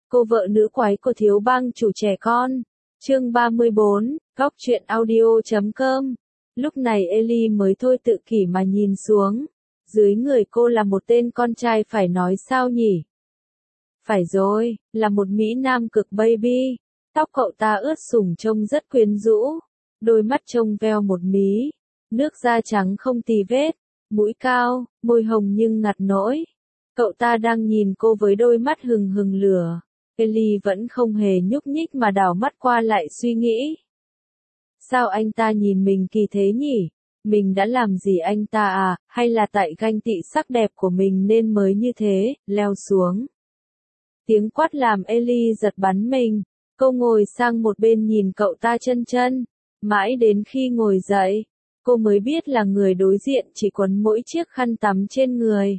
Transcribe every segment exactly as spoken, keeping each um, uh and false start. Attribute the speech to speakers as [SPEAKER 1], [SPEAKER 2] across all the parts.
[SPEAKER 1] Cô vợ nữ quái của thiếu bang chủ trẻ con. Chương ba mươi bốn, góc truyện audio chấm com. Lúc này Ellie mới thôi tự kỷ mà nhìn xuống. Dưới người cô là một tên con trai phải nói sao nhỉ? Phải rồi, là một Mỹ Nam cực baby. Tóc cậu ta ướt sũng trông rất quyến rũ. Đôi mắt trông veo một mí. Nước da trắng không tì vết. Mũi cao, môi hồng nhưng ngặt nỗi. Cậu ta đang nhìn cô với đôi mắt hừng hừng lửa. Ellie vẫn không hề nhúc nhích mà đảo mắt qua lại suy nghĩ. Sao anh ta nhìn mình kỳ thế nhỉ? Mình đã làm gì anh ta à, hay là tại ganh tị sắc đẹp của mình nên mới như thế, leo xuống. Tiếng quát làm Ellie giật bắn mình. Cô ngồi sang một bên nhìn cậu ta chân chân. Mãi đến khi ngồi dậy, cô mới biết là người đối diện chỉ quấn mỗi chiếc khăn tắm trên người.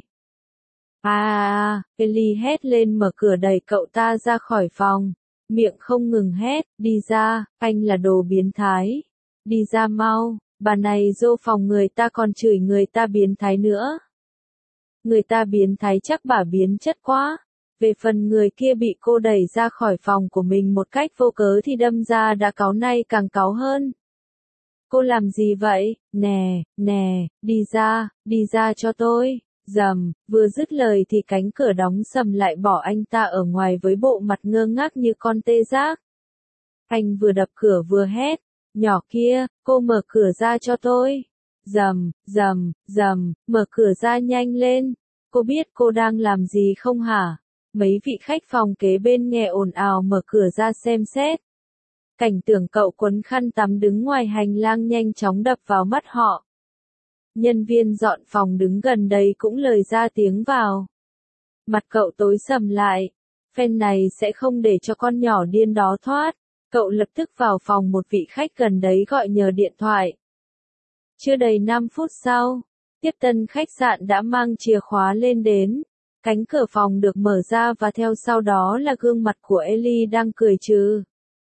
[SPEAKER 1] À, Ellie hét lên mở cửa đẩy cậu ta ra khỏi phòng. Miệng không ngừng hét, đi ra, anh là đồ biến thái. Đi ra mau, bà này vô phòng người ta còn chửi người ta biến thái nữa. Người ta biến thái chắc bà biến chất quá. Về phần người kia bị cô đẩy ra khỏi phòng của mình một cách vô cớ thì đâm ra đã cáu nay càng cáu hơn. Cô làm gì vậy? Nè, nè, đi ra, đi ra cho tôi. Rầm, vừa dứt lời thì cánh cửa đóng sầm lại bỏ anh ta ở ngoài với bộ mặt ngơ ngác như con tê giác. Anh vừa đập cửa vừa hét, nhỏ kia, cô mở cửa ra cho tôi. Rầm, rầm, rầm, mở cửa ra nhanh lên. Cô biết cô đang làm gì không hả? Mấy vị khách phòng kế bên nghe ồn ào mở cửa ra xem xét. Cảnh tượng cậu quấn khăn tắm đứng ngoài hành lang nhanh chóng đập vào mắt họ. Nhân viên dọn phòng đứng gần đây cũng lời ra tiếng vào. Mặt cậu tối sầm lại. Phen này sẽ không để cho con nhỏ điên đó thoát. Cậu lập tức vào phòng một vị khách gần đấy gọi nhờ điện thoại. Chưa đầy năm phút sau, tiếp tân khách sạn đã mang chìa khóa lên đến. Cánh cửa phòng được mở ra và theo sau đó là gương mặt của Ellie đang cười trừ.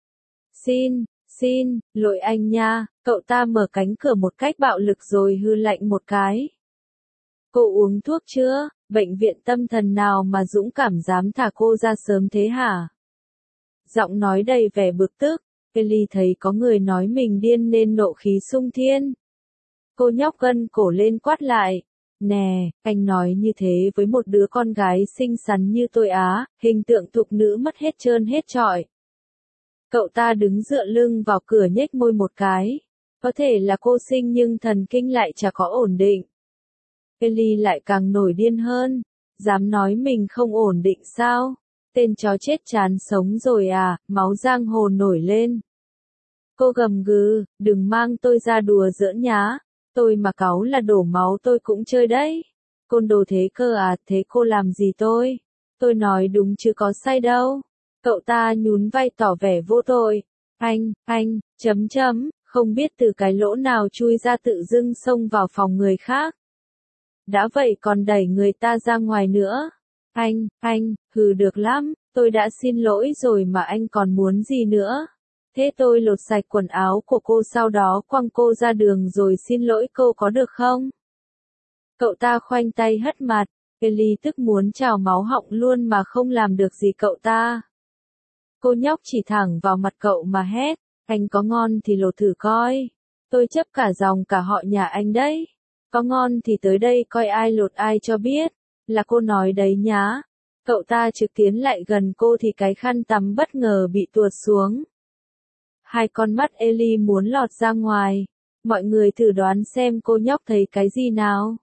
[SPEAKER 1] Xin, xin, lỗi anh nha, cậu ta mở cánh cửa một cách bạo lực rồi hư lạnh một cái. Cô uống thuốc chưa? Bệnh viện tâm thần nào mà dũng cảm dám thả cô ra sớm thế hả? Giọng nói đầy vẻ bực tức, Ellie thấy có người nói mình điên nên nộ khí sung thiên. Cô nhóc gân cổ lên quát lại. Nè, anh nói như thế với một đứa con gái xinh xắn như tôi á, hình tượng thục nữ mất hết trơn hết trọi. Cậu ta đứng dựa lưng vào cửa nhếch môi một cái. Có thể là cô xinh nhưng thần kinh lại chả có ổn định. Ellie lại càng nổi điên hơn. Dám nói mình không ổn định sao? Tên chó chết chán sống rồi à, máu giang hồ nổi lên. Cô gầm gừ, đừng mang tôi ra đùa giỡn nhá. Tôi mà cáu là đổ máu tôi cũng chơi đấy. Côn đồ thế cơ à, thế cô làm gì tôi? Tôi nói đúng chứ có sai đâu. Cậu ta nhún vai tỏ vẻ vô tội. Anh, anh, chấm chấm, không biết từ cái lỗ nào chui ra tự dưng xông vào phòng người khác. Đã vậy còn đẩy người ta ra ngoài nữa. Anh, anh, hừ được lắm, tôi đã xin lỗi rồi mà anh còn muốn gì nữa? Thế tôi lột sạch quần áo của cô sau đó quăng cô ra đường rồi xin lỗi cô có được không? Cậu ta khoanh tay hất mặt, Ellie tức muốn trào máu họng luôn mà không làm được gì cậu ta. Cô nhóc chỉ thẳng vào mặt cậu mà hét, anh có ngon thì lột thử coi. Tôi chấp cả dòng cả họ nhà anh đấy. Có ngon thì tới đây coi ai lột ai cho biết. Là cô nói đấy nhá. Cậu ta trực tiến lại gần cô thì cái khăn tắm bất ngờ bị tuột xuống. Hai con mắt Ellie muốn lọt ra ngoài. Mọi người thử đoán xem cô nhóc thấy cái gì nào.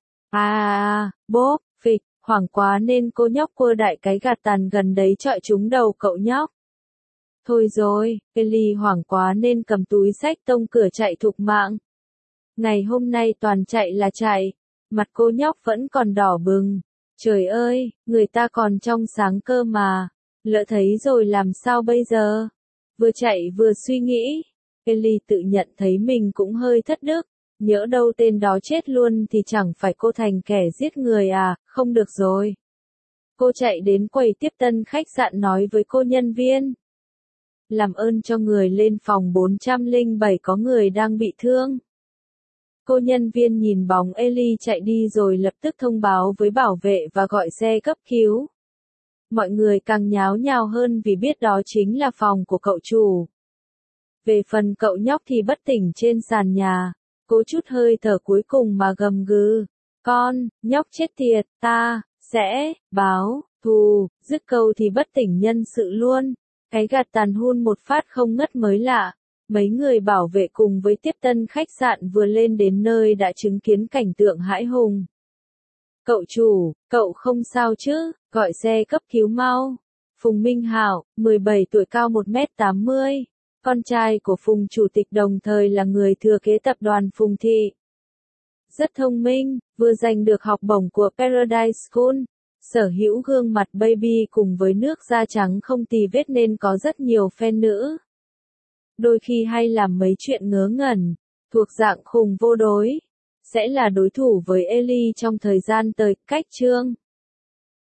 [SPEAKER 1] À, bốp, phịch, hoảng quá nên cô nhóc quơ đại cái gạt tàn gần đấy chọi trúng đầu cậu nhóc. Thôi rồi, Ellie hoảng quá nên cầm túi xách tông cửa chạy thục mạng. Ngày hôm nay toàn chạy là chạy. Mặt cô nhóc vẫn còn đỏ bừng. Trời ơi, người ta còn trong sáng cơ mà. Lỡ thấy rồi làm sao bây giờ? Vừa chạy vừa suy nghĩ. Ellie tự nhận thấy mình cũng hơi thất đức. Nhỡ đâu tên đó chết luôn thì chẳng phải cô thành kẻ giết người à, không được rồi. Cô chạy đến quầy tiếp tân khách sạn nói với cô nhân viên. Làm ơn cho người lên phòng bốn trăm lẻ bảy có người đang bị thương. Cô nhân viên nhìn bóng Ellie chạy đi rồi lập tức thông báo với bảo vệ và gọi xe cấp cứu. Mọi người càng nháo nhào hơn vì biết đó chính là phòng của cậu chủ. Về phần cậu nhóc thì bất tỉnh trên sàn nhà, cố chút hơi thở cuối cùng mà gầm gừ. Con, nhóc chết tiệt, ta, sẽ, báo, thù, dứt câu thì bất tỉnh nhân sự luôn. Cái gạt tàn hun một phát không ngất mới lạ. Mấy người bảo vệ cùng với tiếp tân khách sạn vừa lên đến nơi đã chứng kiến cảnh tượng hãi hùng. Cậu chủ, cậu không sao chứ, gọi xe cấp cứu mau. Phùng Minh Hảo, mười bảy tuổi cao một mét tám mươi, con trai của Phùng chủ tịch đồng thời là người thừa kế tập đoàn Phùng Thị. Rất thông minh, vừa giành được học bổng của Paradise School, sở hữu gương mặt baby cùng với nước da trắng không tì vết nên có rất nhiều fan nữ. Đôi khi hay làm mấy chuyện ngớ ngẩn, thuộc dạng khùng vô đối, sẽ là đối thủ với Ellie trong thời gian tới. Cách chương